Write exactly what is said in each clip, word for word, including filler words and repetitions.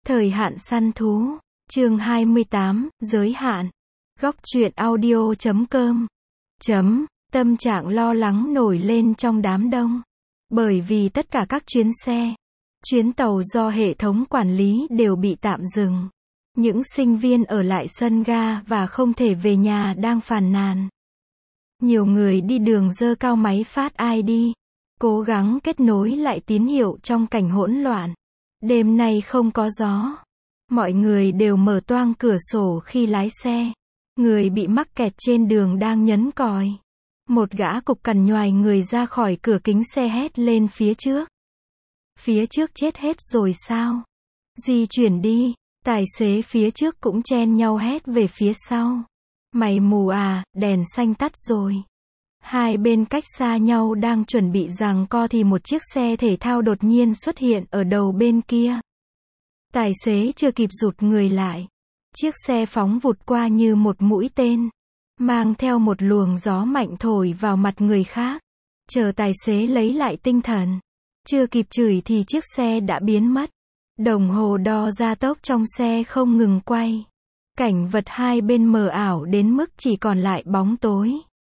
Thời hạn săn thú. Chương hai mươi tám, giới hạn. Góc truyện audio chấm com. Chấm, tâm trạng lo lắng nổi lên trong đám đông. Bởi vì tất cả các chuyến xe, chuyến tàu do hệ thống quản lý đều bị tạm dừng. Những sinh viên ở lại sân ga và không thể về nhà đang phàn nàn. Nhiều người đi đường giơ cao máy phát i đê, cố gắng kết nối lại tín hiệu trong cảnh hỗn loạn. Đêm nay không có gió. Mọi người đều mở toang cửa sổ khi lái xe. Người bị mắc kẹt trên đường đang nhấn còi. Một gã cục cằn nhoài người ra khỏi cửa kính xe hét lên phía trước. Phía trước chết hết rồi sao? Di chuyển đi. Tài xế phía trước cũng chen nhau hét về phía sau. Mày mù à, đèn xanh tắt rồi. Hai bên cách xa nhau đang chuẩn bị giằng co thì một chiếc xe thể thao đột nhiên xuất hiện ở đầu bên kia. Tài xế chưa kịp rụt người lại. Chiếc xe phóng vụt qua như một mũi tên, mang theo một luồng gió mạnh thổi vào mặt người khác. Chờ tài xế lấy lại tinh thần, chưa kịp chửi thì chiếc xe đã biến mất. Đồng hồ đo gia tốc trong xe không ngừng quay. Cảnh vật hai bên mờ ảo đến mức chỉ còn lại bóng tối.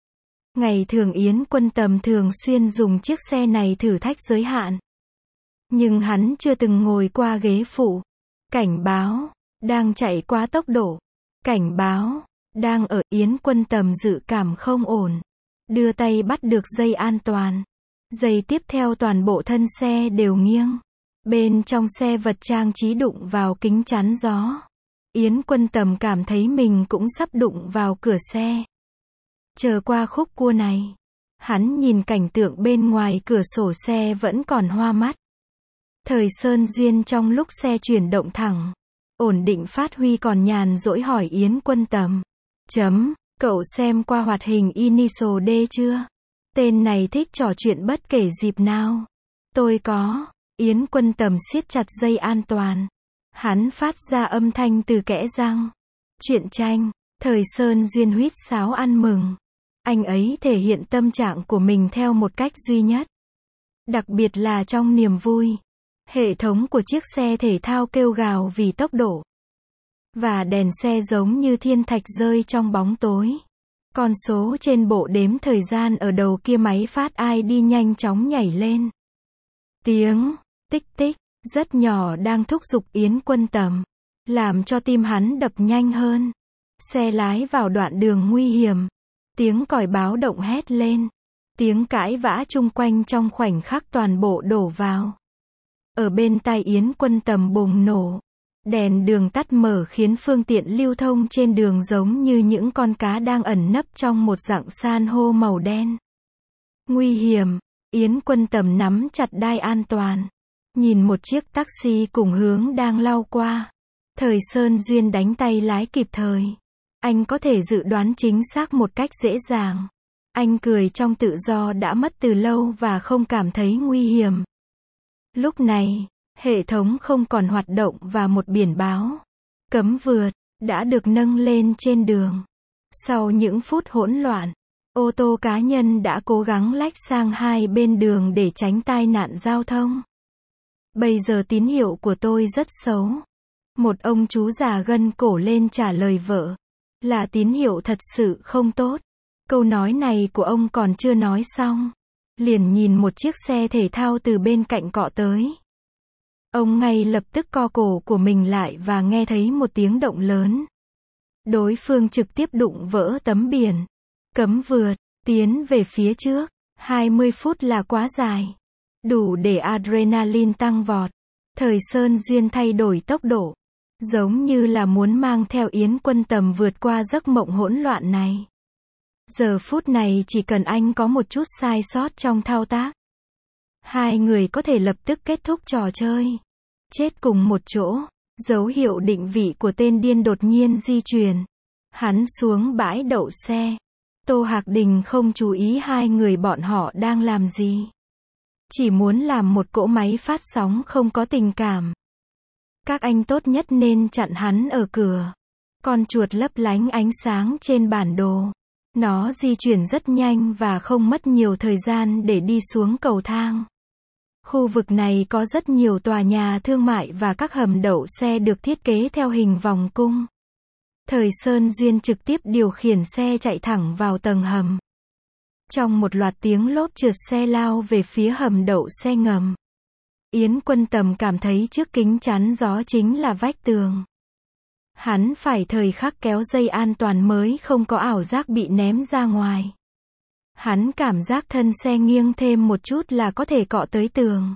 Ngày thường Yến Quân Tầm thường xuyên dùng chiếc xe này thử thách giới hạn. Nhưng hắn chưa từng ngồi qua ghế phụ. Cảnh báo, đang chạy quá tốc độ. Cảnh báo, đang ở. Yến Quân Tầm dự cảm không ổn. Đưa tay bắt được dây an toàn. Giây tiếp theo toàn bộ thân xe đều nghiêng. Bên trong xe vật trang trí đụng vào kính chắn gió. Yến Quân Tầm cảm thấy mình cũng sắp đụng vào cửa xe. Chờ qua khúc cua này, hắn nhìn cảnh tượng bên ngoài cửa sổ xe vẫn còn hoa mắt. Thời Sơn Duyên trong lúc xe chuyển động thẳng, ổn định phát huy còn nhàn rỗi hỏi Yến Quân Tầm. Chấm, cậu xem qua hoạt hình Initial D chưa? Tên này thích trò chuyện bất kể dịp nào. Tôi có. Yến Quân Tầm siết chặt dây an toàn. Hắn phát ra âm thanh từ kẽ răng. Truyện tranh. Thời Sơn Duyên huýt sáo ăn mừng. Anh ấy thể hiện tâm trạng của mình theo một cách duy nhất. Đặc biệt là trong niềm vui. Hệ thống của chiếc xe thể thao kêu gào vì tốc độ. Và đèn xe giống như thiên thạch rơi trong bóng tối. Con số trên bộ đếm thời gian ở đầu kia máy phát i đê nhanh chóng nhảy lên. Tiếng tích tích rất nhỏ đang thúc giục Yến Quân Tầm, làm cho tim hắn đập nhanh hơn. Xe lái vào đoạn đường nguy hiểm. Tiếng còi báo động hét lên. Tiếng cãi vã chung quanh trong khoảnh khắc toàn bộ đổ vào. Ở bên tai Yến Quân Tầm bùng nổ. Đèn đường tắt mở khiến phương tiện lưu thông trên đường giống như những con cá đang ẩn nấp trong một rặng san hô màu đen. Nguy hiểm. Yến Quân Tầm nắm chặt đai an toàn. Nhìn một chiếc taxi cùng hướng đang lao qua. Thời Sơn Duyên đánh tay lái kịp thời. Anh có thể dự đoán chính xác một cách dễ dàng. Anh cười trong tự do đã mất từ lâu và không cảm thấy nguy hiểm. Lúc này, hệ thống không còn hoạt động và một biển báo cấm vượt đã được nâng lên trên đường. Sau những phút hỗn loạn, ô tô cá nhân đã cố gắng lách sang hai bên đường để tránh tai nạn giao thông. Bây giờ tín hiệu của tôi rất xấu. Một ông chú già gân cổ lên trả lời vợ. Là tín hiệu thật sự không tốt. Câu nói này của ông còn chưa nói xong. Liền nhìn một chiếc xe thể thao từ bên cạnh cọ tới. Ông ngay lập tức co cổ của mình lại và nghe thấy một tiếng động lớn. Đối phương trực tiếp đụng vỡ tấm biển cấm vượt, tiến về phía trước. hai mươi phút là quá dài. Đủ để adrenaline tăng vọt. Thời Sơn Duyên thay đổi tốc độ. Giống như là muốn mang theo Yến Quân Tầm vượt qua giấc mộng hỗn loạn này. Giờ phút này chỉ cần anh có một chút sai sót trong thao tác. Hai người có thể lập tức kết thúc trò chơi. Chết cùng một chỗ. Dấu hiệu định vị của tên điên đột nhiên di chuyển. Hắn xuống bãi đậu xe. Tô Hạc Đình không chú ý hai người bọn họ đang làm gì. Chỉ muốn làm một cỗ máy phát sóng không có tình cảm. Các anh tốt nhất nên chặn hắn ở cửa. Con chuột lấp lánh ánh sáng trên bản đồ. Nó di chuyển rất nhanh và không mất nhiều thời gian để đi xuống cầu thang. Khu vực này có rất nhiều tòa nhà thương mại và các hầm đậu xe được thiết kế theo hình vòng cung. Thời Sơn Duyên trực tiếp điều khiển xe chạy thẳng vào tầng hầm. Trong một loạt tiếng lốp trượt xe lao về phía hầm đậu xe ngầm. Yến Quân Tầm cảm thấy trước kính chắn gió chính là vách tường. Hắn phải thời khắc kéo dây an toàn mới không có ảo giác bị ném ra ngoài. Hắn cảm giác thân xe nghiêng thêm một chút là có thể cọ tới tường.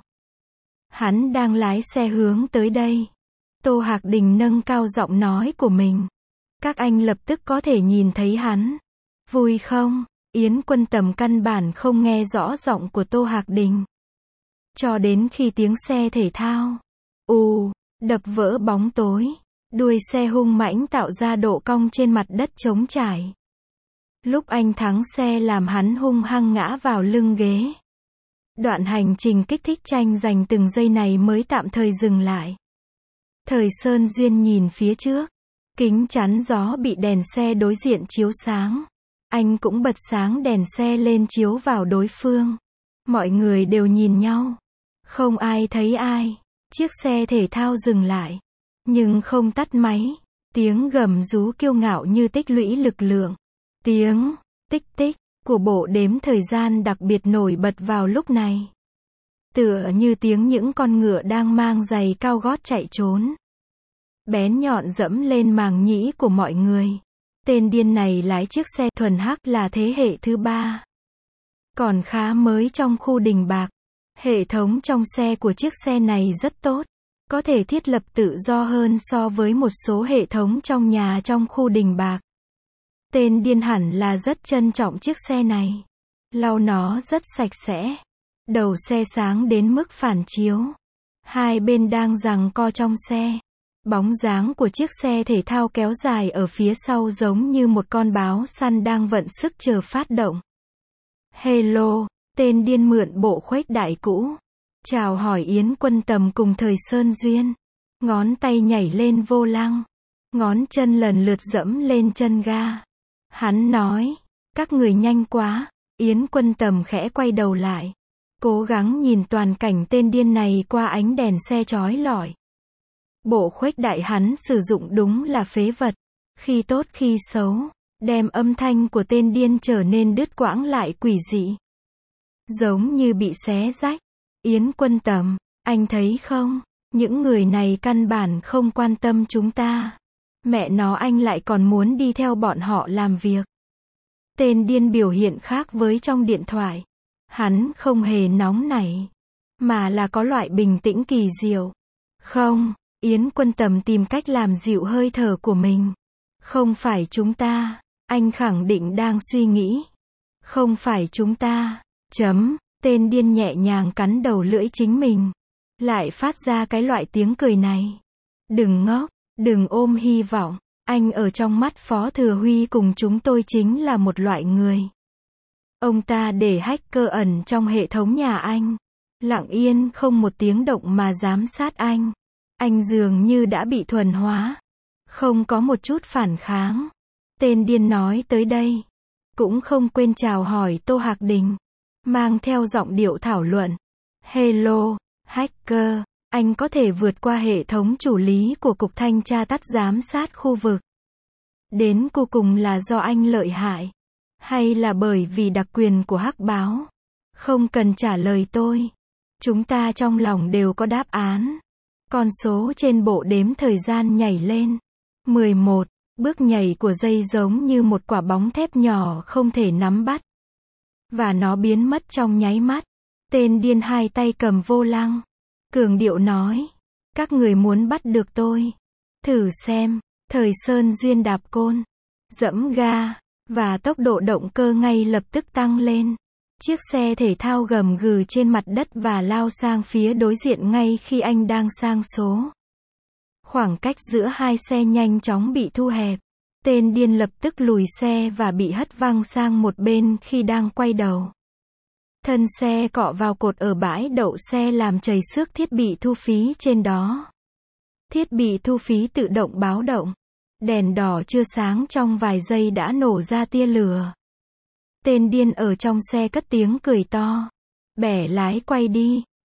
Hắn đang lái xe hướng tới đây. Tô Hạc Đình nâng cao giọng nói của mình. Các anh lập tức có thể nhìn thấy hắn. Vui không? Yến Quân Tầm căn bản không nghe rõ giọng của Tô Hạc Đình. Cho đến khi tiếng xe thể thao ù đập vỡ bóng tối, đuôi xe hung mãnh tạo ra độ cong trên mặt đất trống trải. Lúc anh thắng xe làm hắn hung hăng ngã vào lưng ghế. Đoạn hành trình kích thích tranh giành từng giây này mới tạm thời dừng lại. Thời Sơn Duyên nhìn phía trước. Kính chắn gió bị đèn xe đối diện chiếu sáng. Anh cũng bật sáng đèn xe lên chiếu vào đối phương. Mọi người đều nhìn nhau. Không ai thấy ai. Chiếc xe thể thao dừng lại. Nhưng không tắt máy. Tiếng gầm rú kiêu ngạo như tích lũy lực lượng. Tiếng tích tích của bộ đếm thời gian đặc biệt nổi bật vào lúc này. Tựa như tiếng những con ngựa đang mang giày cao gót chạy trốn. Bén nhọn dẫm lên màng nhĩ của mọi người. Tên điên này lái chiếc xe thuần hắc là thế hệ thứ ba. Còn khá mới trong khu Đình Bạc. Hệ thống trong xe của chiếc xe này rất tốt. Có thể thiết lập tự do hơn so với một số hệ thống trong nhà trong khu Đình Bạc. Tên điên hẳn là rất trân trọng chiếc xe này. Lau nó rất sạch sẽ. Đầu xe sáng đến mức phản chiếu. Hai bên đang giằng co trong xe. Bóng dáng của chiếc xe thể thao kéo dài ở phía sau giống như một con báo săn đang vận sức chờ phát động. Hello, tên điên mượn bộ khuếch đại cũ. Chào hỏi Yến Quân Tầm cùng Thời Sơn Duyên. Ngón tay nhảy lên vô lăng. Ngón chân lần lượt dẫm lên chân ga. Hắn nói, các người nhanh quá. Yến Quân Tầm khẽ quay đầu lại. Cố gắng nhìn toàn cảnh tên điên này qua ánh đèn xe chói lọi. Bộ khuếch đại hắn sử dụng đúng là phế vật. Khi tốt khi xấu. Đem âm thanh của tên điên trở nên đứt quãng lại quỷ dị. Giống như bị xé rách. Yến Quân Tầm, anh thấy không? Những người này căn bản không quan tâm chúng ta. Mẹ nó anh lại còn muốn đi theo bọn họ làm việc. Tên điên biểu hiện khác với trong điện thoại. Hắn không hề nóng nảy. Mà là có loại bình tĩnh kỳ diệu. Không, Yến Quân Tầm tìm cách làm dịu hơi thở của mình. Không phải chúng ta. Anh khẳng định đang suy nghĩ. Không phải chúng ta. Chấm. Tên điên nhẹ nhàng cắn đầu lưỡi chính mình. Lại phát ra cái loại tiếng cười này. Đừng ngốc, đừng ôm hy vọng. Anh ở trong mắt Phó Thừa Huy cùng chúng tôi chính là một loại người. Ông ta để hacker ẩn trong hệ thống nhà anh. Lặng yên không một tiếng động mà giám sát anh. Anh dường như đã bị thuần hóa. Không có một chút phản kháng. Tên điên nói tới đây. Cũng không quên chào hỏi Tô Hạc Đình. Mang theo giọng điệu thảo luận. Hello, hacker, anh có thể vượt qua hệ thống chủ lý của Cục Thanh tra tắt giám sát khu vực. Đến cuối cùng là do anh lợi hại. Hay là bởi vì đặc quyền của hắc báo? Không cần trả lời tôi. Chúng ta trong lòng đều có đáp án. Con số trên bộ đếm thời gian nhảy lên. mười một, bước nhảy của dây giống như một quả bóng thép nhỏ không thể nắm bắt. Và nó biến mất trong nháy mắt. Tên điên hai tay cầm vô lăng. Cường điệu nói. Các người muốn bắt được tôi. Thử xem. Thời Sơn Duyên đạp côn. Dẫm ga. Và tốc độ động cơ ngay lập tức tăng lên. Chiếc xe thể thao gầm gừ trên mặt đất và lao sang phía đối diện ngay khi anh đang sang số. Khoảng cách giữa hai xe nhanh chóng bị thu hẹp. Tên điên lập tức lùi xe và bị hất văng sang một bên khi đang quay đầu. Thân xe cọ vào cột ở bãi đậu xe làm chảy xước thiết bị thu phí trên đó. Thiết bị thu phí tự động báo động. Đèn đỏ chưa sáng trong vài giây đã nổ ra tia lửa. Tên điên ở trong xe cất tiếng cười to. Bẻ lái quay đi.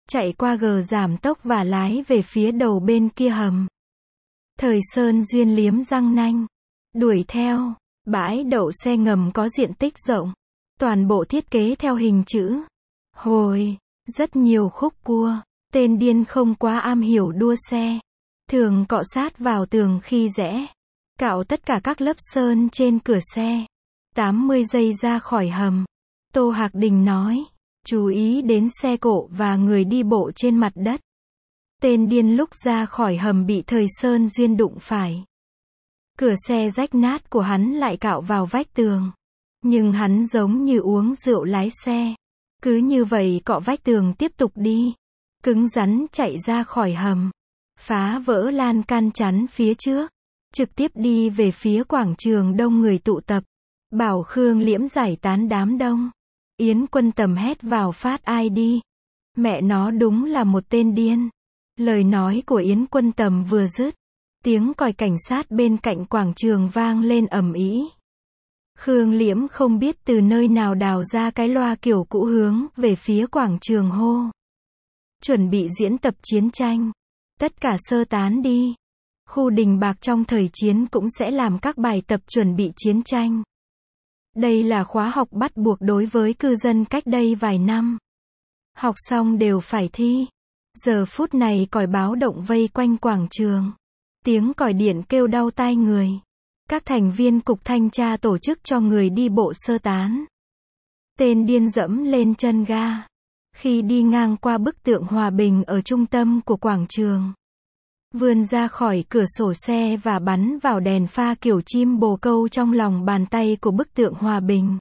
chạy qua gờ giảm tốc và lái về phía đầu bên kia hầm. Thời Sơn Duyên liếm răng nanh, đuổi theo. Bãi đậu xe ngầm có diện tích rộng, toàn bộ thiết kế theo hình chữ hồi, rất nhiều khúc cua. Tên điên không quá am hiểu đua xe, thường cọ sát vào tường khi rẽ, cạo tất cả các lớp sơn trên cửa xe. tám mươi giây ra khỏi hầm, Tô Hạc Đình nói, chú ý đến xe cộ và người đi bộ trên mặt đất. Tên điên lúc ra khỏi hầm bị Thời Sơn Duyên đụng phải. Cửa xe rách nát của hắn lại cạo vào vách tường. Nhưng hắn giống như uống rượu lái xe. Cứ như vậy cọ vách tường tiếp tục đi. Cứng rắn chạy ra khỏi hầm. Phá vỡ lan can chắn phía trước. Trực tiếp đi về phía quảng trường đông người tụ tập. Bảo Khương Liễm giải tán đám đông. Yến Quân Tầm hét vào phát ai đi. Mẹ nó đúng là một tên điên. Lời nói của Yến Quân Tầm vừa dứt. Tiếng còi cảnh sát bên cạnh quảng trường vang lên ầm ĩ. Khương Liễm không biết từ nơi nào đào ra cái loa kiểu cũ hướng về phía quảng trường hô. Chuẩn bị diễn tập chiến tranh. Tất cả sơ tán đi. Khu Đình Bạc trong thời chiến cũng sẽ làm các bài tập chuẩn bị chiến tranh. Đây là khóa học bắt buộc đối với cư dân cách đây vài năm. Học xong đều phải thi. Giờ phút này còi báo động vây quanh quảng trường. Tiếng còi điện kêu đau tai người. Các thành viên cục thanh tra tổ chức cho người đi bộ sơ tán. Tên điên dẫm lên chân ga. Khi đi ngang qua bức tượng hòa bình ở trung tâm của quảng trường. Vươn ra khỏi cửa sổ xe và bắn vào đèn pha kiểu chim bồ câu trong lòng bàn tay của bức tượng hòa bình.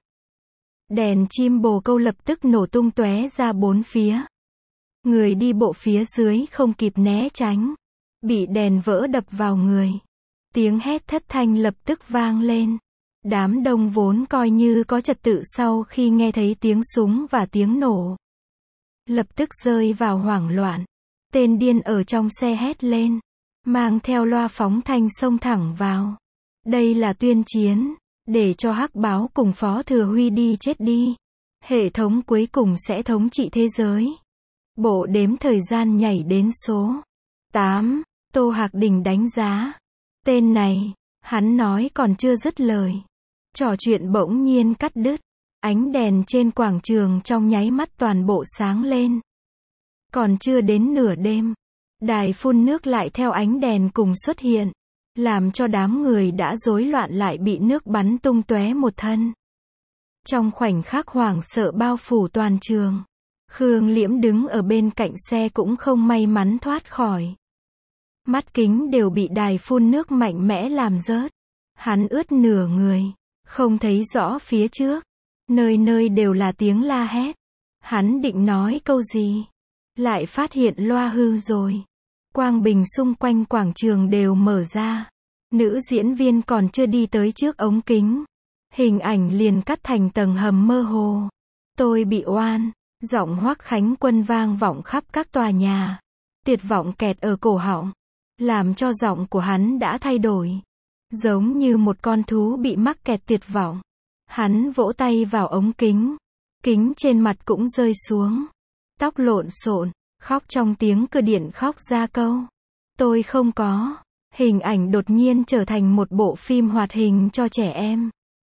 Đèn chim bồ câu lập tức nổ tung tóe ra bốn phía. Người đi bộ phía dưới không kịp né tránh. Bị đèn vỡ đập vào người. Tiếng hét thất thanh lập tức vang lên. Đám đông vốn coi như có trật tự sau khi nghe thấy tiếng súng và tiếng nổ. Lập tức rơi vào hoảng loạn. Tên điên ở trong xe hét lên. Mang theo loa phóng thanh xông thẳng vào. Đây là tuyên chiến. Để cho Hắc Báo cùng Phó Thừa Huy đi chết đi. Hệ thống cuối cùng sẽ thống trị thế giới. Bộ đếm thời gian nhảy đến số tám. Tô Hạc Đình đánh giá. Tên này, hắn nói còn chưa dứt lời. Trò chuyện bỗng nhiên cắt đứt. Ánh đèn trên quảng trường trong nháy mắt toàn bộ sáng lên. Còn chưa đến nửa đêm. Đài phun nước lại theo ánh đèn cùng xuất hiện. Làm cho đám người đã rối loạn lại bị nước bắn tung tóe một thân. Trong khoảnh khắc hoảng sợ bao phủ toàn trường. Khương Liễm đứng ở bên cạnh xe cũng không may mắn thoát khỏi. Mắt kính đều bị đài phun nước mạnh mẽ làm rớt. Hắn ướt nửa người. Không thấy rõ phía trước. Nơi nơi đều là tiếng la hét. Hắn định nói câu gì. Lại phát hiện loa hư rồi. Quang bình xung quanh quảng trường đều mở ra. Nữ diễn viên còn chưa đi tới trước ống kính. Hình ảnh liền cắt thành tầng hầm mơ hồ. Tôi bị oan. Giọng Hoắc Khánh Quân vang vọng khắp các tòa nhà. Tuyệt vọng kẹt ở cổ họng. Làm cho giọng của hắn đã thay đổi. Giống như một con thú bị mắc kẹt tuyệt vọng. Hắn vỗ tay vào ống kính. Kính trên mặt cũng rơi xuống. Tóc lộn xộn, khóc trong tiếng cơ điện khóc ra câu. Tôi không có. Hình ảnh đột nhiên trở thành một bộ phim hoạt hình cho trẻ em.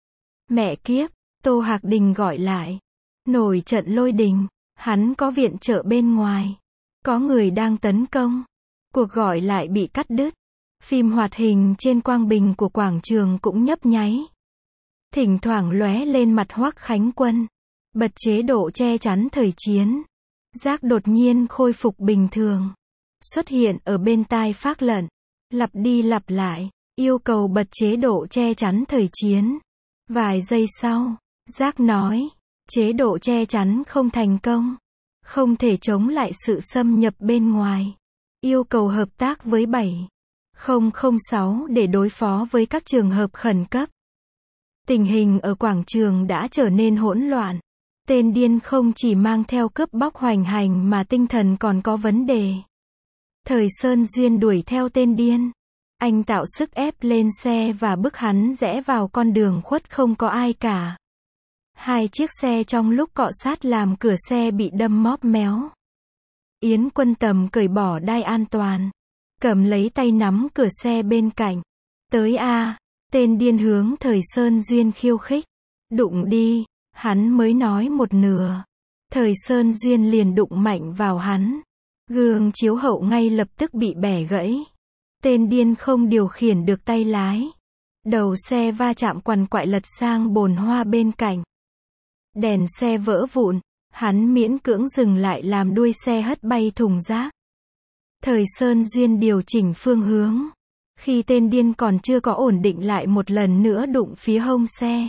Mẹ kiếp, Tô Hạc Đình gọi lại. Nổi trận lôi đình, hắn có viện trợ bên ngoài. Có người đang tấn công. Cuộc gọi lại bị cắt đứt. Phim hoạt hình trên quang bình của quảng trường cũng nhấp nháy. Thỉnh thoảng lóe lên mặt Hoắc Khánh Quân. Bật chế độ che chắn thời chiến. Giác đột nhiên khôi phục bình thường. Xuất hiện ở bên tai Phác Lận. Lặp đi lặp lại. Yêu cầu bật chế độ che chắn thời chiến. Vài giây sau, Giác nói. Chế độ che chắn không thành công. Không thể chống lại sự xâm nhập bên ngoài. Yêu cầu hợp tác với bảy không không sáu để đối phó với các trường hợp khẩn cấp. Tình hình ở quảng trường đã trở nên hỗn loạn. Tên điên không chỉ mang theo cướp bóc hoành hành mà tinh thần còn có vấn đề. Thời Sơn Duyên đuổi theo tên điên. Anh tạo sức ép lên xe và bức hắn rẽ vào con đường khuất không có ai cả. Hai chiếc xe trong lúc cọ sát làm cửa xe bị đâm móp méo. Yến Quân Tầm cởi bỏ đai an toàn, cầm lấy tay nắm cửa xe bên cạnh. Tới a, tên điên hướng Thời Sơn Duyên khiêu khích. Đụng đi, hắn mới nói một nửa. Thời Sơn Duyên liền đụng mạnh vào hắn. Gương chiếu hậu ngay lập tức bị bẻ gãy. Tên điên không điều khiển được tay lái. Đầu xe va chạm quằn quại lật sang bồn hoa bên cạnh. Đèn xe vỡ vụn, hắn miễn cưỡng dừng lại làm đuôi xe hất bay thùng rác. Thời Sơn Duyên điều chỉnh phương hướng. Khi tên điên còn chưa có ổn định lại một lần nữa đụng phía hông xe.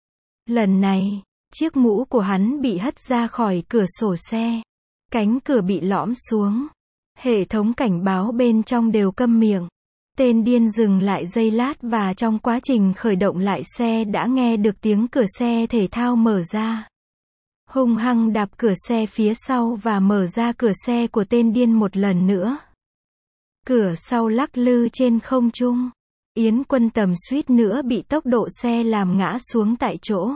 Lần này, chiếc mũ của hắn bị hất ra khỏi cửa sổ xe. Cánh cửa bị lõm xuống. Hệ thống cảnh báo bên trong đều câm miệng. Tên điên dừng lại giây lát và trong quá trình khởi động lại xe đã nghe được tiếng cửa xe thể thao mở ra. Hung hăng đạp cửa xe phía sau và mở ra cửa xe của tên điên một lần nữa. Cửa sau lắc lư trên không trung. Yến Quân Tầm suýt nữa bị tốc độ xe làm ngã xuống tại chỗ.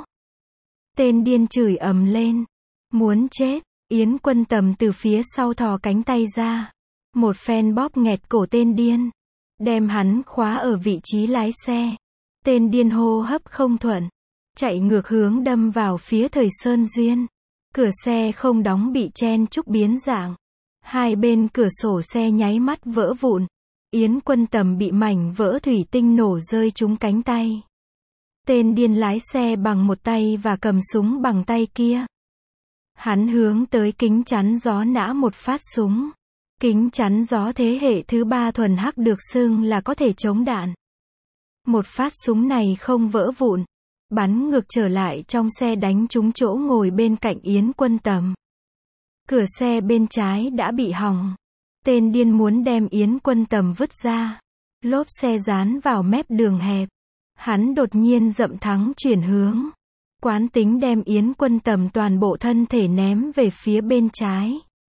Tên điên chửi ầm lên. Muốn chết. Yến Quân Tầm từ phía sau thò cánh tay ra. Một phen bóp nghẹt cổ tên điên. Đem hắn khóa ở vị trí lái xe. Tên điên hô hấp không thuận. Chạy ngược hướng đâm vào phía Thời Sơn Duyên. Cửa xe không đóng bị chen chúc biến dạng. Hai bên cửa sổ xe nháy mắt vỡ vụn. Yến Quân Tầm bị mảnh vỡ thủy tinh nổ rơi trúng cánh tay. Tên điên lái xe bằng một tay và cầm súng bằng tay kia. Hắn hướng tới kính chắn gió nã một phát súng. Kính chắn gió thế hệ thứ ba thuần hắc được xưng là có thể chống đạn. Một phát súng này không vỡ vụn. Bắn ngược trở lại trong xe đánh trúng chỗ ngồi bên cạnh Yến Quân Tầm. Cửa xe bên trái đã bị hỏng. Tên điên muốn đem Yến Quân Tầm vứt ra. Lốp xe dán vào mép đường hẹp. Hắn đột nhiên dậm thắng chuyển hướng. Quán tính đem Yến Quân Tầm toàn bộ thân thể ném về phía bên trái.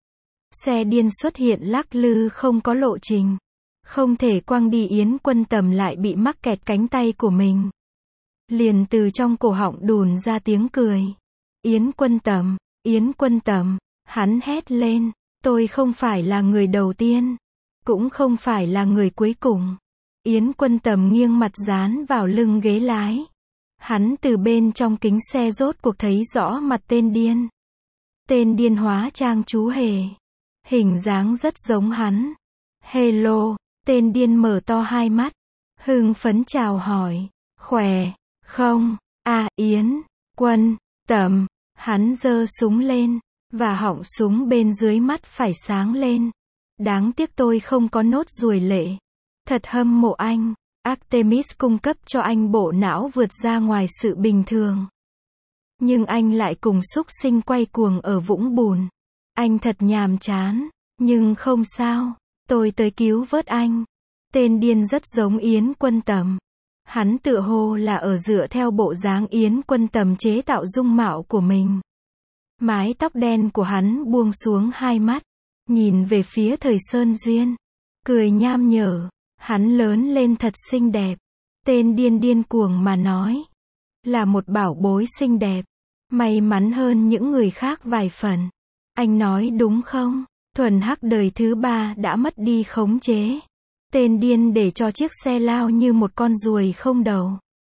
Xe điên xuất hiện lắc lư không có lộ trình. Không thể quăng đi, Yến Quân Tầm lại bị mắc kẹt cánh tay của mình. Liền từ trong cổ họng đùn ra tiếng cười. Yến Quân Tầm, Yến Quân Tầm, hắn hét lên. Tôi không phải là người đầu tiên. Cũng không phải là người cuối cùng. Yến Quân Tầm nghiêng mặt dán vào lưng ghế lái. Hắn từ bên trong kính xe rốt cuộc thấy rõ mặt tên điên. Tên điên hóa trang chú hề. Hình dáng rất giống hắn. Hello, tên điên mở to hai mắt. Hưng phấn chào hỏi. Khỏe, không? À, Yến Quân Tầm. Hắn giơ súng lên. Và họng súng bên dưới mắt phải sáng lên. Đáng tiếc tôi không có nốt ruồi lệ. Thật hâm mộ anh. Artemis cung cấp cho anh bộ não vượt ra ngoài sự bình thường. Nhưng anh lại cùng súc sinh quay cuồng ở vũng bùn. Anh thật nhàm chán. Nhưng không sao. Tôi tới cứu vớt anh. Tên điên rất giống Yến Quân Tầm. Hắn tựa hồ là ở dựa theo bộ dáng Yến Quân Tầm chế tạo dung mạo của mình. Mái tóc đen của hắn buông xuống hai mắt. Nhìn về phía Thời Sơn Duyên. Cười nham nhở. Hắn lớn lên thật xinh đẹp. Tên điên điên cuồng mà nói. Là một bảo bối xinh đẹp. May mắn hơn những người khác vài phần. Anh nói đúng không? Thuần hắc đời thứ ba đã mất đi khống chế. Tên điên để cho chiếc xe lao như một con ruồi không đầu.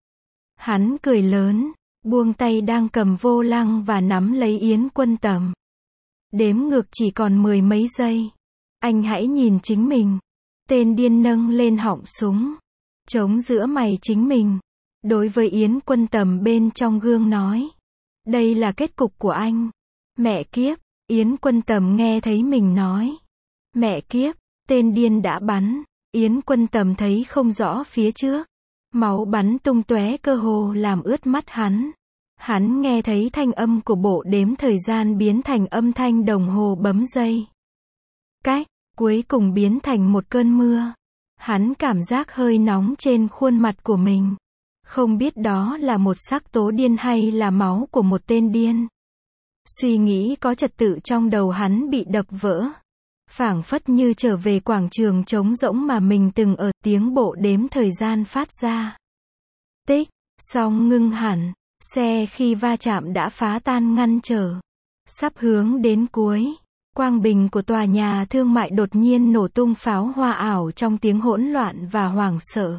Hắn cười lớn. Buông tay đang cầm vô lăng và nắm lấy Yến Quân Tầm. Đếm ngược chỉ còn mười mấy giây. Anh hãy nhìn chính mình. Tên điên nâng lên họng súng. Chống giữa mày chính mình. Đối với Yến Quân Tầm bên trong gương nói. Đây là kết cục của anh. Mẹ kiếp. Yến Quân Tầm nghe thấy mình nói. Mẹ kiếp. Tên điên đã bắn. Yến Quân Tầm thấy không rõ phía trước. Máu bắn tung tóe cơ hồ làm ướt mắt hắn. Hắn nghe thấy thanh âm của bộ đếm thời gian biến thành âm thanh đồng hồ bấm giây. Cách, cuối cùng biến thành một cơn mưa. Hắn cảm giác hơi nóng trên khuôn mặt của mình. Không biết đó là một sắc tố điên hay là máu của một tên điên. Suy nghĩ có trật tự trong đầu hắn bị đập vỡ. Phảng phất như trở về quảng trường trống rỗng mà mình từng ở, tiếng bộ đếm thời gian phát ra. Tích, xong ngưng hẳn. Xe khi va chạm đã phá tan ngăn trở. Sắp hướng đến cuối. Quang bình của tòa nhà thương mại đột nhiên nổ tung pháo hoa ảo trong tiếng hỗn loạn và hoảng sợ.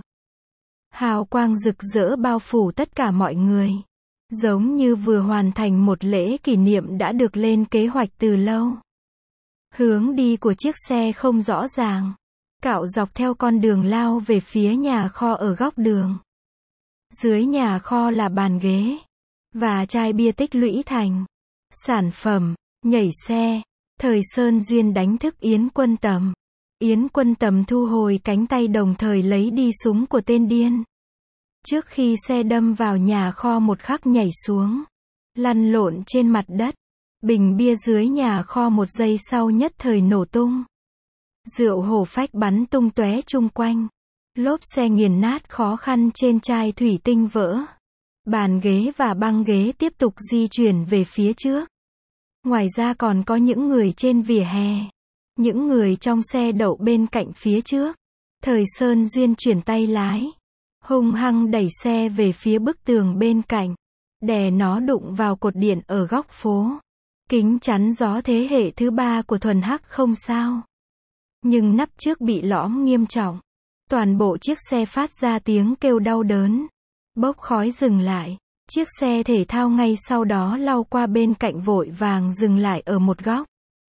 Hào quang rực rỡ bao phủ tất cả mọi người. Giống như vừa hoàn thành một lễ kỷ niệm đã được lên kế hoạch từ lâu. Hướng đi của chiếc xe không rõ ràng. Cạo dọc theo con đường lao về phía nhà kho ở góc đường. Dưới nhà kho là bàn ghế và chai bia tích lũy thành sản phẩm, nhảy xe. Thời Sơn Duyên đánh thức Yến Quân Tầm. Yến Quân Tầm thu hồi cánh tay đồng thời lấy đi súng của tên điên. Trước khi xe đâm vào nhà kho một khắc nhảy xuống. Lăn lộn trên mặt đất. Bình bia dưới nhà kho một giây sau nhất thời nổ tung. Rượu hổ phách bắn tung tóe chung quanh. Lốp xe nghiền nát khó khăn trên chai thủy tinh vỡ. Bàn ghế và băng ghế tiếp tục di chuyển về phía trước. Ngoài ra còn có những người trên vỉa hè. Những người trong xe đậu bên cạnh phía trước. Thời Sơn Duyên chuyển tay lái. Hung hăng đẩy xe về phía bức tường bên cạnh. Đè nó đụng vào cột điện ở góc phố. Kính chắn gió thế hệ thứ ba của thuần hắc không sao. Nhưng nắp trước bị lõm nghiêm trọng. Toàn bộ chiếc xe phát ra tiếng kêu đau đớn. Bốc khói dừng lại. Chiếc xe thể thao ngay sau đó lao qua bên cạnh vội vàng dừng lại ở một góc.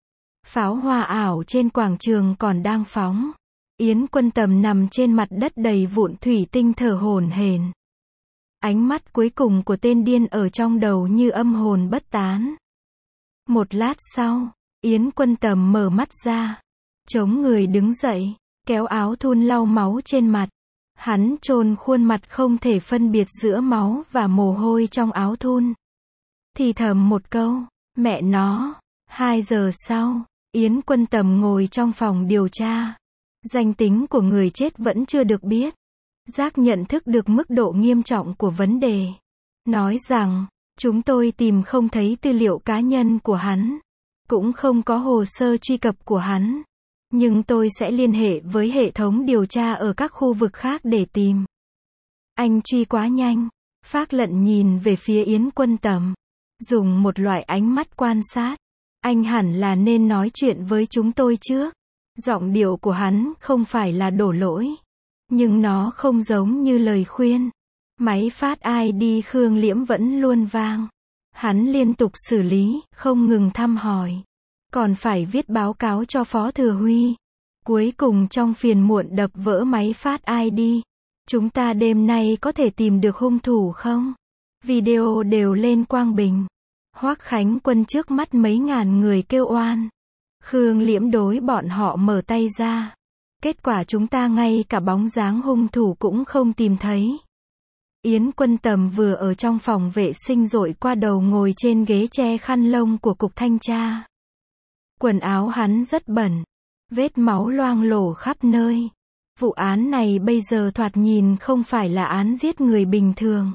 Pháo hoa ảo trên quảng trường còn đang phóng. Yến Quân Tầm nằm trên mặt đất đầy vụn thủy tinh thở hổn hển. Ánh mắt cuối cùng của tên điên ở trong đầu như âm hồn bất tán. Một lát sau, Yến Quân Tầm mở mắt ra. Chống người đứng dậy, kéo áo thun lau máu trên mặt. Hắn chôn khuôn mặt không thể phân biệt giữa máu và mồ hôi trong áo thun. Thì thầm một câu, mẹ nó. Hai giờ sau, Yến Quân Tầm ngồi trong phòng điều tra. Danh tính của người chết vẫn chưa được biết. Giác nhận thức được mức độ nghiêm trọng của vấn đề. Nói rằng, chúng tôi tìm không thấy tư liệu cá nhân của hắn. Cũng không có hồ sơ truy cập của hắn. Nhưng tôi sẽ liên hệ với hệ thống điều tra ở các khu vực khác để tìm. Anh truy quá nhanh. Phác Lận nhìn về phía Yến Quân Tầm. Dùng một loại ánh mắt quan sát. Anh hẳn là nên nói chuyện với chúng tôi trước. Giọng điệu của hắn không phải là đổ lỗi. Nhưng nó không giống như lời khuyên. Máy phát i đê Khương Liễm vẫn luôn vang. Hắn liên tục xử lý, không ngừng thăm hỏi. Còn phải viết báo cáo cho Phó Thừa Huy. Cuối cùng trong phiền muộn đập vỡ máy phát i đê. Chúng ta đêm nay có thể tìm được hung thủ không? Video đều lên Quang Bình. Hoắc Khánh Quân trước mắt mấy ngàn người kêu oan. Khương Liễm đối bọn họ mở tay ra. Kết quả chúng ta ngay cả bóng dáng hung thủ cũng không tìm thấy. Yến Quân Tầm vừa ở trong phòng vệ sinh dội qua đầu ngồi trên ghế che khăn lông của cục thanh tra. Quần áo hắn rất bẩn. Vết máu loang lổ khắp nơi. Vụ án này bây giờ thoạt nhìn không phải là án giết người bình thường.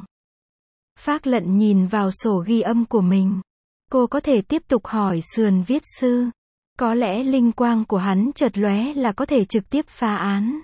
Phác Lận nhìn vào sổ ghi âm của mình. Cô có thể tiếp tục hỏi sườn viết sư. Có lẽ linh quang của hắn chợt lóe là có thể trực tiếp phá án.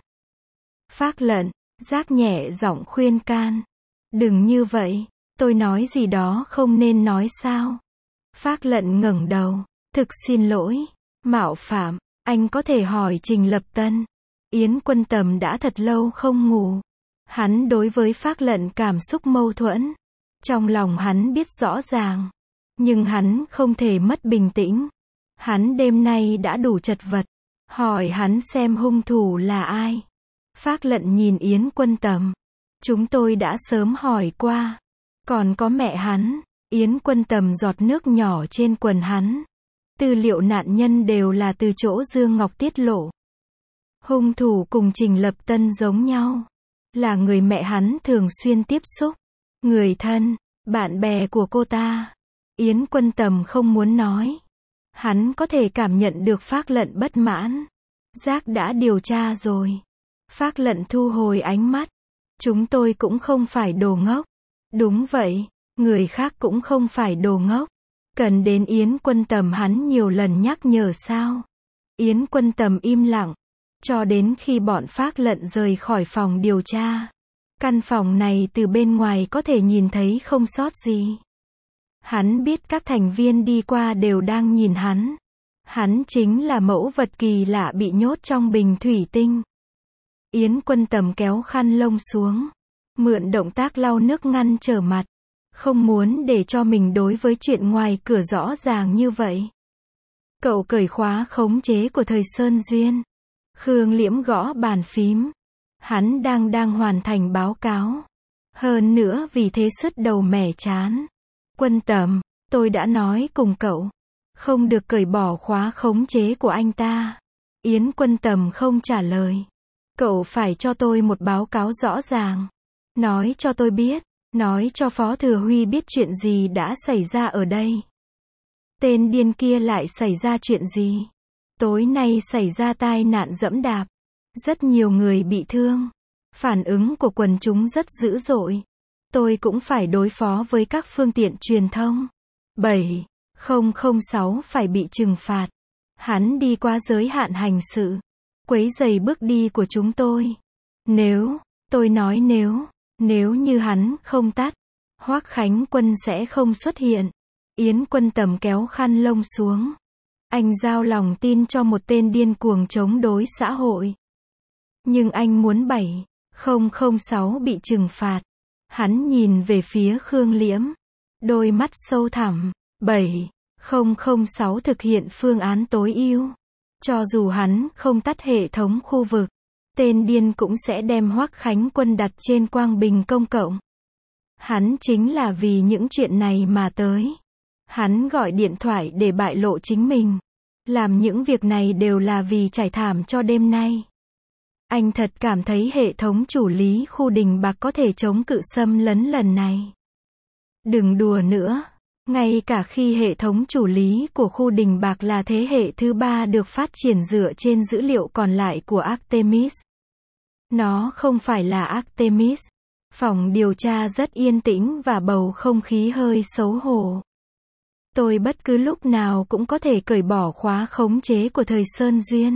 Phác Lận, Giác nhẹ giọng khuyên can. Đừng như vậy, tôi nói gì đó không nên nói sao. Phác Lận ngẩng đầu. Thực xin lỗi, mạo phạm, anh có thể hỏi Trình Lập Tân. Yến Quân Tầm đã thật lâu không ngủ. Hắn đối với Phác Lận cảm xúc mâu thuẫn. Trong lòng hắn biết rõ ràng. Nhưng hắn không thể mất bình tĩnh. Hắn đêm nay đã đủ chật vật. Hỏi hắn xem hung thủ là ai. Phác Lận nhìn Yến Quân Tầm. Chúng tôi đã sớm hỏi qua. Còn có mẹ hắn. Yến Quân Tầm giọt nước nhỏ trên quần hắn. Tư liệu nạn nhân đều là từ chỗ Dương Ngọc tiết lộ. Hung thủ cùng Trình Lập Tân giống nhau. Là người mẹ hắn thường xuyên tiếp xúc. Người thân, bạn bè của cô ta. Yến Quân Tầm không muốn nói. Hắn có thể cảm nhận được Phác Lận bất mãn. Giác đã điều tra rồi. Phác Lận thu hồi ánh mắt. Chúng tôi cũng không phải đồ ngốc. Đúng vậy, người khác cũng không phải đồ ngốc. Cần đến Yến Quân Tầm hắn nhiều lần nhắc nhở sao? Yến Quân Tầm im lặng. Cho đến khi bọn Phác Lận rời khỏi phòng điều tra. Căn phòng này từ bên ngoài có thể nhìn thấy không sót gì. Hắn biết các thành viên đi qua đều đang nhìn hắn. Hắn chính là mẫu vật kỳ lạ bị nhốt trong bình thủy tinh. Yến Quân Tầm kéo khăn lông xuống, mượn động tác lau nước ngăn trở mặt, không muốn để cho mình đối với chuyện ngoài cửa rõ ràng như vậy. Cậu cởi khóa khống chế của Thời Sơn Duyên. Khương Liễm gõ bàn phím. Hắn đang đang hoàn thành báo cáo. Hơn nữa vì thế sứt đầu mẻ chán. Quân Tầm, tôi đã nói cùng cậu, không được cởi bỏ khóa khống chế của anh ta. Yến Quân Tầm không trả lời. Cậu phải cho tôi một báo cáo rõ ràng. Nói cho tôi biết, nói cho Phó Thừa Huy biết chuyện gì đã xảy ra ở đây. Tên điên kia lại xảy ra chuyện gì? Tối nay xảy ra tai nạn giẫm đạp. Rất nhiều người bị thương. Phản ứng của quần chúng rất dữ dội. Tôi cũng phải đối phó với các phương tiện truyền thông. bảy không không sáu phải bị trừng phạt. Hắn đi qua giới hạn hành sự. Quấy rầy bước đi của chúng tôi. Nếu, tôi nói nếu, nếu như hắn không tắt, Hoắc Khánh Quân sẽ không xuất hiện. Yến Quân Tầm kéo khăn lông xuống. Anh giao lòng tin cho một tên điên cuồng chống đối xã hội. Nhưng anh muốn bảy không không sáu bị trừng phạt. Hắn nhìn về phía Khương Liễm. Đôi mắt sâu thẳm. bảy không không sáu thực hiện phương án tối ưu. Cho dù hắn không tắt hệ thống khu vực, tên điên cũng sẽ đem Hoắc Khánh Quân đặt trên quang bình công cộng. Hắn chính là vì những chuyện này mà tới. Hắn gọi điện thoại để bại lộ chính mình. Làm những việc này đều là vì trải thảm cho đêm nay. Anh thật cảm thấy hệ thống chủ lý khu Đình Bạc có thể chống cự xâm lấn lần này. Đừng đùa nữa. Ngay cả khi hệ thống chủ lý của khu Đình Bạc là thế hệ thứ ba được phát triển dựa trên dữ liệu còn lại của Artemis. Nó không phải là Artemis. Phòng điều tra rất yên tĩnh và bầu không khí hơi xấu hổ. Tôi bất cứ lúc nào cũng có thể cởi bỏ khóa khống chế của Thời Sơn Duyên.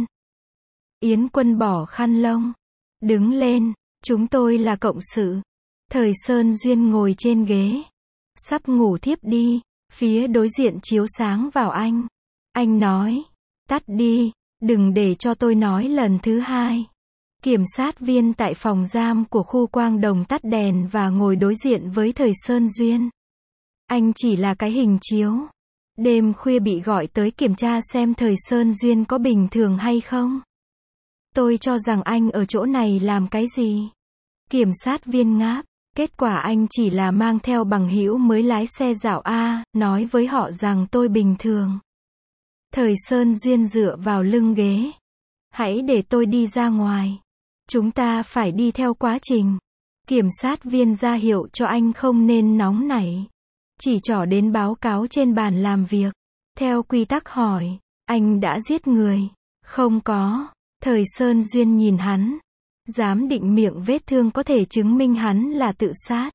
Yến Quân bỏ khăn lông. Đứng lên, chúng tôi là cộng sự. Thời Sơn Duyên ngồi trên ghế. Sắp ngủ thiếp đi, phía đối diện chiếu sáng vào anh. Anh nói, tắt đi, đừng để cho tôi nói lần thứ hai. Kiểm sát viên tại phòng giam của khu Quang Đồng tắt đèn và ngồi đối diện với Thời Sơn Duyên. Anh chỉ là cái hình chiếu. Đêm khuya bị gọi tới kiểm tra xem Thời Sơn Duyên có bình thường hay không. Tôi cho rằng anh ở chỗ này làm cái gì? Kiểm sát viên ngáp. Kết quả anh chỉ là mang theo bằng hữu mới lái xe dạo A, nói với họ rằng tôi bình thường. Thời Sơn Duyên dựa vào lưng ghế. Hãy để tôi đi ra ngoài. Chúng ta phải đi theo quá trình. Kiểm sát viên ra hiệu cho anh không nên nóng nảy. Chỉ trỏ đến báo cáo trên bàn làm việc. Theo quy tắc hỏi, anh đã giết người? Không có. Thời Sơn Duyên nhìn hắn. Giám định miệng vết thương có thể chứng minh hắn là tự sát.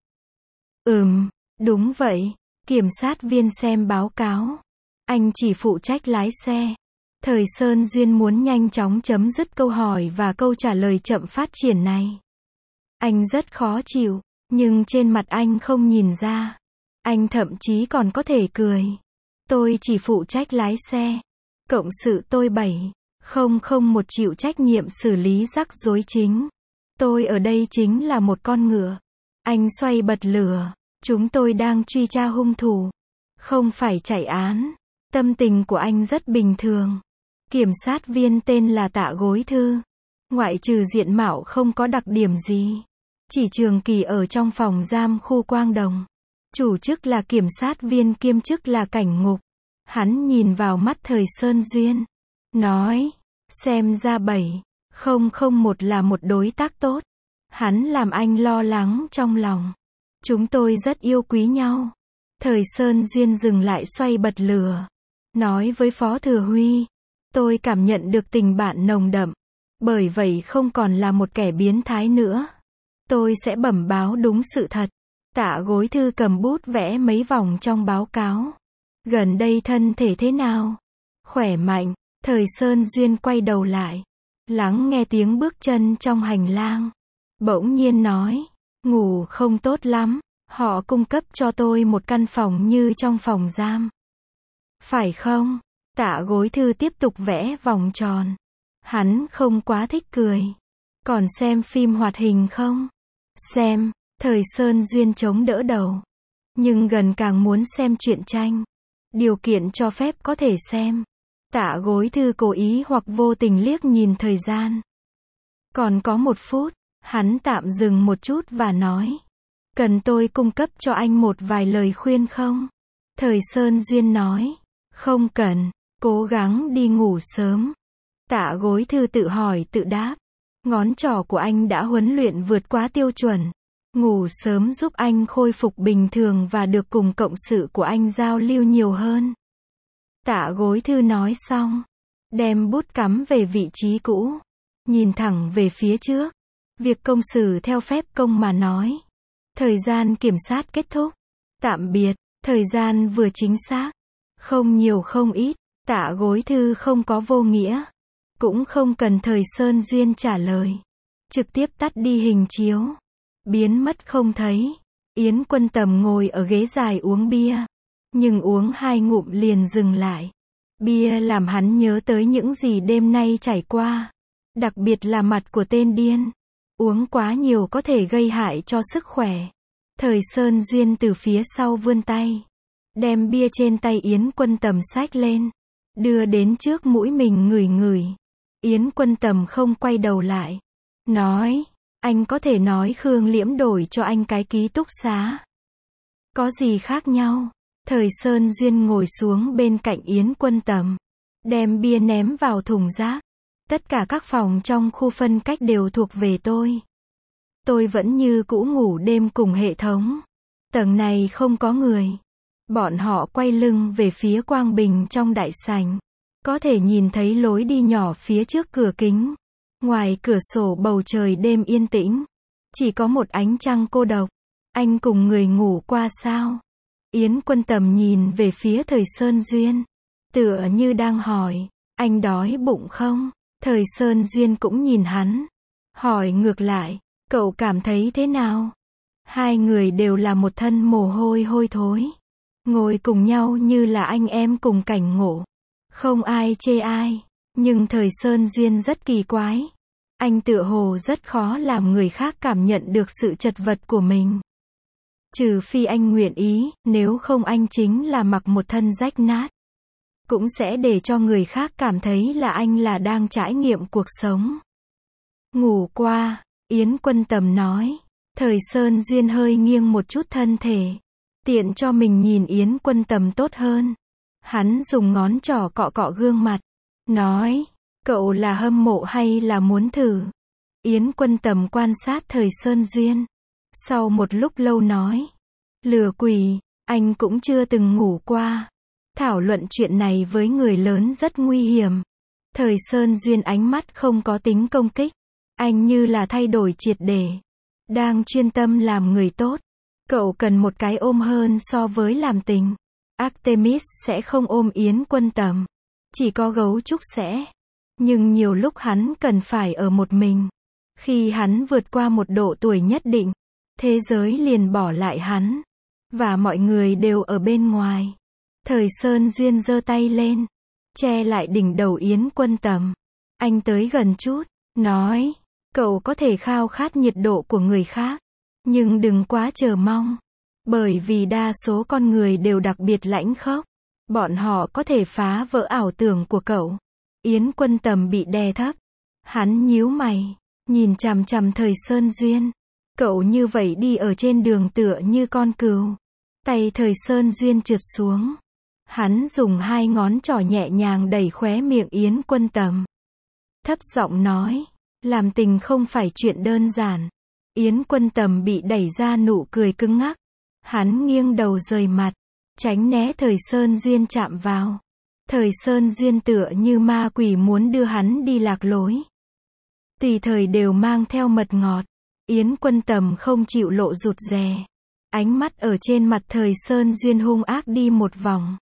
Ừm, đúng vậy. Kiểm sát viên xem báo cáo. Anh chỉ phụ trách lái xe. Thời Sơn Duyên muốn nhanh chóng chấm dứt câu hỏi và câu trả lời chậm phát triển này. Anh rất khó chịu, nhưng trên mặt anh không nhìn ra. Anh thậm chí còn có thể cười. Tôi chỉ phụ trách lái xe. Cộng sự tôi bảy không không một chịu trách nhiệm xử lý rắc rối chính. Tôi ở đây chính là một con ngựa. Anh xoay bật lửa. Chúng tôi đang truy tra hung thủ. Không phải chạy án. Tâm tình của anh rất bình thường. Kiểm sát viên tên là Tạ Gối Thư. Ngoại trừ diện mạo không có đặc điểm gì. Chỉ trường kỳ ở trong phòng giam khu Quang Đồng. Chủ chức là kiểm sát viên kiêm chức là cảnh ngục. Hắn nhìn vào mắt Thời Sơn Duyên. Nói, xem ra bảy không không một là một đối tác tốt. Hắn làm anh lo lắng trong lòng. Chúng tôi rất yêu quý nhau. Thời Sơn Duyên dừng lại xoay bật lửa. Nói với Phó Thừa Huy. Tôi cảm nhận được tình bạn nồng đậm. Bởi vậy không còn là một kẻ biến thái nữa. Tôi sẽ bẩm báo đúng sự thật. Tạ Gối Thư cầm bút vẽ mấy vòng trong báo cáo. Gần đây thân thể thế nào? Khỏe mạnh. Thời Sơn Duyên quay đầu lại. Lắng nghe tiếng bước chân trong hành lang. Bỗng nhiên nói. Ngủ không tốt lắm. Họ cung cấp cho tôi một căn phòng như trong phòng giam. Phải không? Tạ Gối Thư tiếp tục vẽ vòng tròn. Hắn không quá thích cười. Còn xem phim hoạt hình không? Xem. Thời Sơn Duyên chống đỡ đầu. Nhưng gần càng muốn xem truyện tranh. Điều kiện cho phép có thể xem. Tạ Gối Thư cố ý hoặc vô tình liếc nhìn thời gian. Còn có một phút. Hắn tạm dừng một chút và nói. Cần tôi cung cấp cho anh một vài lời khuyên không? Thời Sơn Duyên nói. Không cần. Cố gắng đi ngủ sớm. Tạ Gối Thư tự hỏi tự đáp. Ngón trỏ của anh đã huấn luyện vượt quá tiêu chuẩn. Ngủ sớm giúp anh khôi phục bình thường và được cùng cộng sự của anh giao lưu nhiều hơn. Tạ Gối Thư nói xong. Đem bút cắm về vị trí cũ. Nhìn thẳng về phía trước. Việc công xử theo phép công mà nói. Thời gian kiểm sát kết thúc. Tạm biệt. Thời gian vừa chính xác. Không nhiều không ít. Tạ Gối Thư không có vô nghĩa. Cũng không cần Thời Sơn Duyên trả lời. Trực tiếp tắt đi hình chiếu. Biến mất không thấy. Yến Quân Tầm ngồi ở ghế dài uống bia. Nhưng uống hai ngụm liền dừng lại. Bia làm hắn nhớ tới những gì đêm nay trải qua. Đặc biệt là mặt của tên điên. Uống quá nhiều có thể gây hại cho sức khỏe. Thời Sơn Duyên từ phía sau vươn tay. Đem bia trên tay Yến Quân Tầm xách lên. Đưa đến trước mũi mình ngửi ngửi. Yến Quân Tầm không quay đầu lại. Nói. Anh có thể nói Khương Liễm đổi cho anh cái ký túc xá. Có gì khác nhau? Thời Sơn Duyên ngồi xuống bên cạnh Yến Quân Tầm. Đem bia ném vào thùng rác. Tất cả các phòng trong khu phân cách đều thuộc về tôi. Tôi vẫn như cũ ngủ đêm cùng hệ thống. Tầng này không có người. Bọn họ quay lưng về phía quang bình trong đại sảnh. Có thể nhìn thấy lối đi nhỏ phía trước cửa kính. Ngoài cửa sổ bầu trời đêm yên tĩnh. Chỉ có một ánh trăng cô độc. Anh cùng người ngủ qua sao? Yến Quân Tầm nhìn về phía Thời Sơn Duyên. Tựa như đang hỏi. Anh đói bụng không? Thời Sơn Duyên cũng nhìn hắn. Hỏi ngược lại. Cậu cảm thấy thế nào? Hai người đều là một thân mồ hôi hôi thối. Ngồi cùng nhau như là anh em cùng cảnh ngộ. Không ai chê ai. Nhưng Thời Sơn Duyên rất kỳ quái. Anh tựa hồ rất khó làm người khác cảm nhận được sự chật vật của mình. Trừ phi anh nguyện ý, nếu không anh chính là mặc một thân rách nát. Cũng sẽ để cho người khác cảm thấy là anh là đang trải nghiệm cuộc sống. Ngủ qua, Yến Quân Tầm nói. Thời Sơn Duyên hơi nghiêng một chút thân thể. Tiện cho mình nhìn Yến Quân Tầm tốt hơn. Hắn dùng ngón trỏ cọ cọ gương mặt. Nói, cậu là hâm mộ hay là muốn thử? Yến Quân Tầm quan sát Thời Sơn Duyên. Sau một lúc lâu nói. Lừa quỷ, anh cũng chưa từng ngủ qua. Thảo luận chuyện này với người lớn rất nguy hiểm. Thời Sơn Duyên ánh mắt không có tính công kích. Anh như là thay đổi triệt để. Đang chuyên tâm làm người tốt. Cậu cần một cái ôm hơn so với làm tình. Artemis sẽ không ôm Yến Quân Tầm. Chỉ có gấu trúc sẽ. Nhưng nhiều lúc hắn cần phải ở một mình. Khi hắn vượt qua một độ tuổi nhất định, thế giới liền bỏ lại hắn. Và mọi người đều ở bên ngoài. Thời Sơn Duyên giơ tay lên. Che lại đỉnh đầu Yến Quân Tầm. Anh tới gần chút. Nói. Cậu có thể khao khát nhiệt độ của người khác. Nhưng đừng quá chờ mong. Bởi vì đa số con người đều đặc biệt lãnh khốc. Bọn họ có thể phá vỡ ảo tưởng của cậu. Yến Quân Tầm bị đè thấp. Hắn nhíu mày. Nhìn chằm chằm Thời Sơn Duyên. Cậu như vậy đi ở trên đường tựa như con cừu. Tay Thời Sơn Duyên trượt xuống. Hắn dùng hai ngón trỏ nhẹ nhàng đẩy khóe miệng Yến Quân Tầm. Thấp giọng nói. Làm tình không phải chuyện đơn giản. Yến Quân Tầm bị đẩy ra nụ cười cứng ngắc. Hắn nghiêng đầu rời mặt. Tránh né Thời Sơn Duyên chạm vào. Thời Sơn Duyên tựa như ma quỷ muốn đưa hắn đi lạc lối. Tùy thời đều mang theo mật ngọt. Yến Quân Tầm không chịu lộ rụt rè. Ánh mắt ở trên mặt Thời Sơn Duyên hung ác đi một vòng.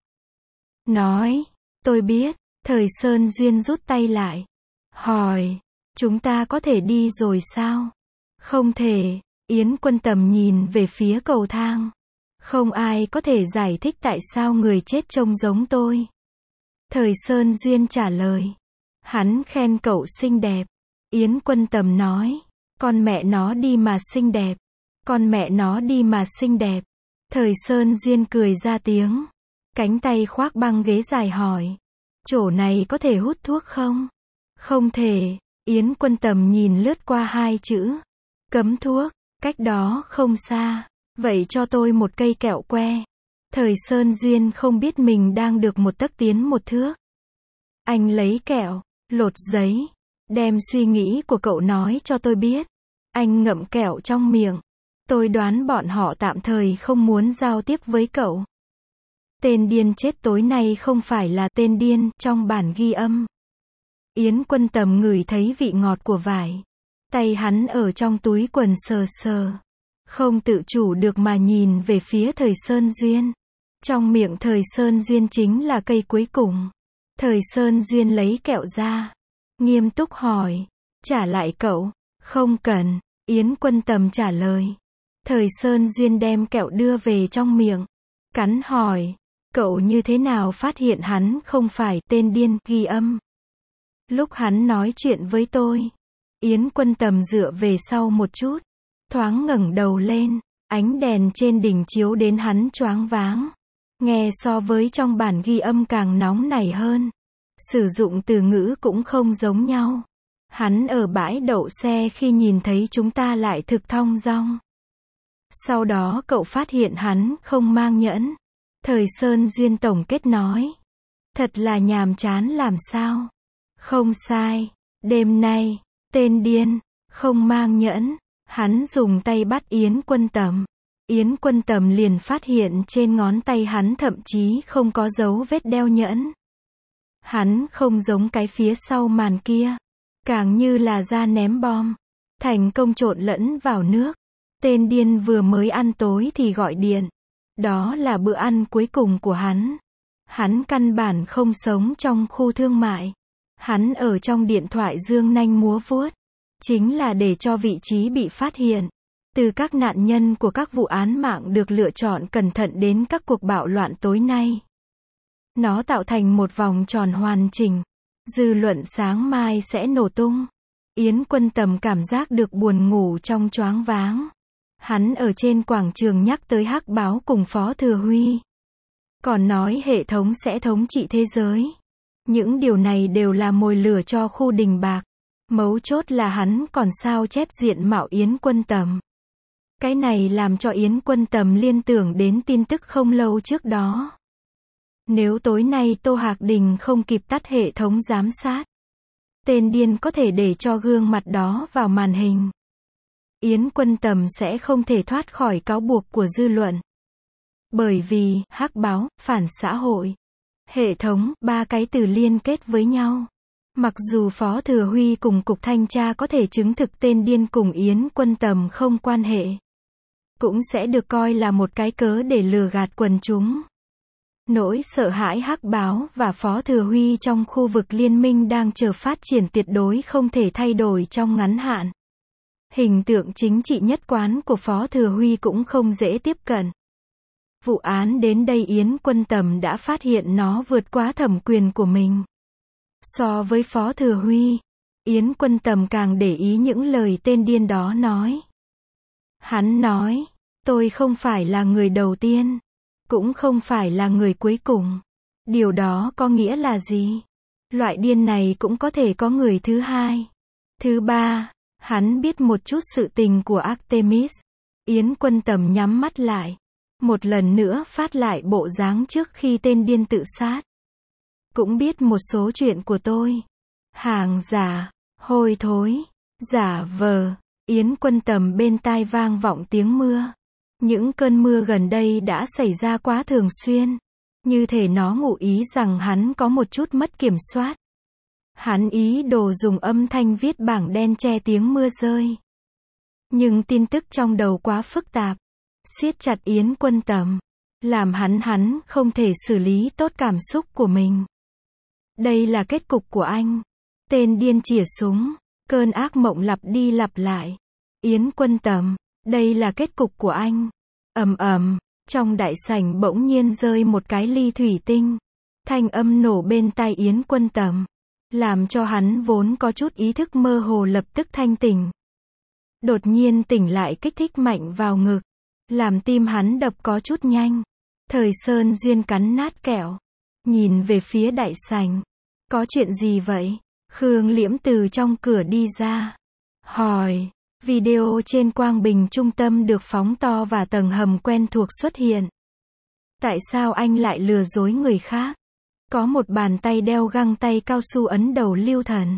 Nói. Tôi biết. Thời Sơn Duyên rút tay lại. Hỏi. Chúng ta có thể đi rồi sao? Không thể. Yến Quân Tầm nhìn về phía cầu thang. Không ai có thể giải thích tại sao người chết trông giống tôi. Thời Sơn Duyên trả lời. Hắn khen cậu xinh đẹp. Yến Quân Tầm nói. Con mẹ nó đi mà xinh đẹp. Con mẹ nó đi mà xinh đẹp. Thời Sơn Duyên cười ra tiếng. Cánh tay khoác băng ghế dài hỏi. Chỗ này có thể hút thuốc không? Không thể. Yến Quân Tầm nhìn lướt qua hai chữ. Cấm thuốc. Cách đó không xa. Vậy cho tôi một cây kẹo que. Thời Sơn Duyên không biết mình đang được một tấc tiến một thước. Anh lấy kẹo, lột giấy, đem suy nghĩ của cậu nói cho tôi biết. Anh ngậm kẹo trong miệng. Tôi đoán bọn họ tạm thời không muốn giao tiếp với cậu. Tên điên chết tối nay không phải là tên điên trong bản ghi âm. Yến Quân Tầm ngửi thấy vị ngọt của vải. Tay hắn ở trong túi quần sờ sờ. Không tự chủ được mà nhìn về phía Thời Sơn Duyên. Trong miệng Thời Sơn Duyên chính là cây cuối cùng. Thời Sơn Duyên lấy kẹo ra. Nghiêm túc hỏi. Trả lại cậu. Không cần. Yến Quân Tầm trả lời. Thời Sơn Duyên đem kẹo đưa về trong miệng. Cắn hỏi. Cậu như thế nào phát hiện hắn không phải tên điên ghi âm? Lúc hắn nói chuyện với tôi. Yến Quân Tầm dựa về sau một chút. Thoáng ngẩng đầu lên. Ánh đèn trên đỉnh chiếu đến hắn choáng váng. Nghe so với trong bản ghi âm càng nóng nảy hơn. Sử dụng từ ngữ cũng không giống nhau. Hắn ở bãi đậu xe khi nhìn thấy chúng ta lại thực thong dong. Sau đó cậu phát hiện hắn không mang nhẫn. Thời Sơn Duyên tổng kết nói. Thật là nhàm chán làm sao. Không sai. Đêm nay, tên điên, không mang nhẫn. Hắn dùng tay bắt Yến Quân Tầm. Yến Quân Tầm liền phát hiện trên ngón tay hắn thậm chí không có dấu vết đeo nhẫn. Hắn không giống cái phía sau màn kia. Càng như là ra ném bom. Thành công trộn lẫn vào nước. Tên điên vừa mới ăn tối thì gọi điện. Đó là bữa ăn cuối cùng của hắn. Hắn căn bản không sống trong khu thương mại. Hắn ở trong điện thoại dương nanh múa vuốt. Chính là để cho vị trí bị phát hiện. Từ các nạn nhân của các vụ án mạng được lựa chọn cẩn thận đến các cuộc bạo loạn tối nay. Nó tạo thành một vòng tròn hoàn chỉnh. Dư luận sáng mai sẽ nổ tung. Yến Quân Tầm cảm giác được buồn ngủ trong choáng váng. Hắn ở trên quảng trường nhắc tới Hắc Báo cùng Phó Thừa Huy. Còn nói hệ thống sẽ thống trị thế giới. Những điều này đều là mồi lửa cho khu Đình Bạc. Mấu chốt là hắn còn sao chép diện mạo Yến Quân Tầm. Cái này làm cho Yến Quân Tầm liên tưởng đến tin tức không lâu trước đó. Nếu tối nay Tô Hạc Đình không kịp tắt hệ thống giám sát, tên điên có thể để cho gương mặt đó vào màn hình. Yến Quân Tầm sẽ không thể thoát khỏi cáo buộc của dư luận. Bởi vì, Hắc Báo, phản xã hội, hệ thống, ba cái từ liên kết với nhau. Mặc dù Phó Thừa Huy cùng Cục Thanh tra có thể chứng thực tên điên cùng Yến Quân Tầm không quan hệ, cũng sẽ được coi là một cái cớ để lừa gạt quần chúng. Nỗi sợ hãi Hắc Báo và Phó Thừa Huy trong khu vực liên minh đang chờ phát triển tuyệt đối không thể thay đổi trong ngắn hạn. Hình tượng chính trị nhất quán của Phó Thừa Huy cũng không dễ tiếp cận. Vụ án đến đây Yến Quân Tầm đã phát hiện nó vượt quá thẩm quyền của mình. So với Phó Thừa Huy, Yến Quân Tầm càng để ý những lời tên điên đó nói. Hắn nói, tôi không phải là người đầu tiên, cũng không phải là người cuối cùng. Điều đó có nghĩa là gì? Loại điên này cũng có thể có người thứ hai, thứ ba. Hắn biết một chút sự tình của Artemis. Yến Quân Tầm nhắm mắt lại. Một lần nữa phát lại bộ dáng trước khi tên điên tự sát. Cũng biết một số chuyện của tôi. Hàng giả, hôi thối, giả vờ. Yến Quân Tầm bên tai vang vọng tiếng mưa. Những cơn mưa gần đây đã xảy ra quá thường xuyên. Như thể nó ngụ ý rằng hắn có một chút mất kiểm soát. Hắn ý đồ dùng âm thanh viết bảng đen che tiếng mưa rơi. Nhưng tin tức trong đầu quá phức tạp. Siết chặt Yến Quân Tầm. Làm hắn hắn không thể xử lý tốt cảm xúc của mình. Đây là kết cục của anh. Tên điên chỉa súng. Cơn ác mộng lặp đi lặp lại. Yến Quân Tầm. Đây là kết cục của anh. Ầm ầm. Trong đại sảnh bỗng nhiên rơi một cái ly thủy tinh. Thanh âm nổ bên tai Yến Quân Tầm, làm cho hắn vốn có chút ý thức mơ hồ lập tức thanh tỉnh. Đột nhiên tỉnh lại kích thích mạnh vào ngực, làm tim hắn đập có chút nhanh. Thời Sơn Duyên cắn nát kẹo, nhìn về phía đại sảnh. Có chuyện gì vậy? Khương Liễm từ trong cửa đi ra, hỏi. Video trên quang bình trung tâm được phóng to và tầng hầm quen thuộc xuất hiện. Tại sao anh lại lừa dối người khác? Có một bàn tay đeo găng tay cao su ấn đầu Lưu Thần,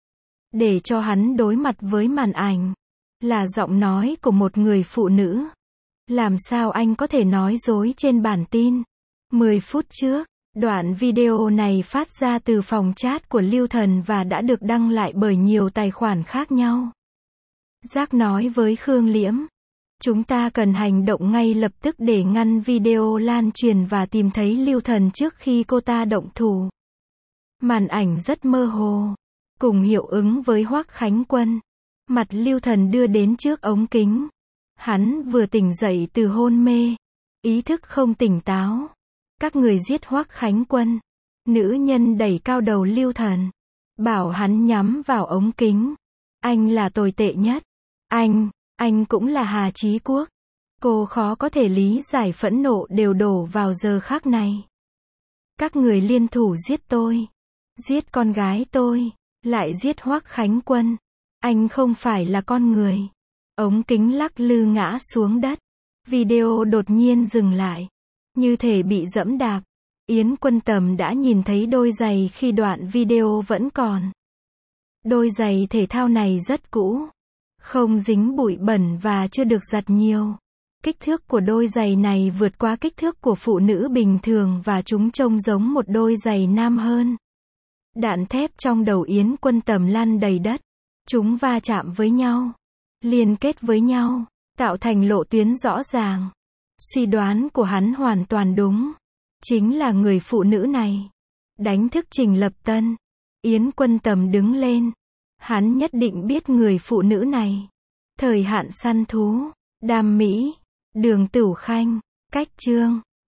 để cho hắn đối mặt với màn ảnh. Là giọng nói của một người phụ nữ. Làm sao anh có thể nói dối trên bản tin? mười phút trước, đoạn video này phát ra từ phòng chat của Lưu Thần và đã được đăng lại bởi nhiều tài khoản khác nhau. Giác nói với Khương Liễm, chúng ta cần hành động ngay lập tức để ngăn video lan truyền và tìm thấy Lưu Thần trước khi cô ta động thủ. Màn ảnh rất mơ hồ, cùng hiệu ứng với Hoắc Khánh Quân. Mặt Lưu Thần đưa đến trước ống kính. Hắn vừa tỉnh dậy từ hôn mê, ý thức không tỉnh táo. Các người giết Hoắc Khánh Quân. Nữ nhân đẩy cao đầu Lưu Thần, bảo hắn nhắm vào ống kính. Anh là tồi tệ nhất. Anh, anh cũng là Hà Chí Quốc. Cô khó có thể lý giải phẫn nộ đều đổ vào giờ khắc này. Các người liên thủ giết tôi, giết con gái tôi, lại giết Hoắc Khánh Quân. Anh không phải là con người. Ống kính lắc lư ngã xuống đất. Video đột nhiên dừng lại, như thể bị dẫm đạp. Yến Quân Tầm đã nhìn thấy đôi giày khi đoạn video vẫn còn. Đôi giày thể thao này rất cũ, không dính bụi bẩn và chưa được giặt nhiều. Kích thước của đôi giày này vượt qua kích thước của phụ nữ bình thường và chúng trông giống một đôi giày nam hơn. Đạn thép trong đầu Yến Quân Tầm lăn đầy đất. Chúng va chạm với nhau, liên kết với nhau, tạo thành lộ tuyến rõ ràng. Suy đoán của hắn hoàn toàn đúng. Chính là người phụ nữ này đánh thức Trình Lập Tân. Yến Quân Tầm đứng lên. Hắn nhất định biết người phụ nữ này. Thời hạn săn thú, Đam Mỹ, Đường Tửu Khanh, Cách Trương.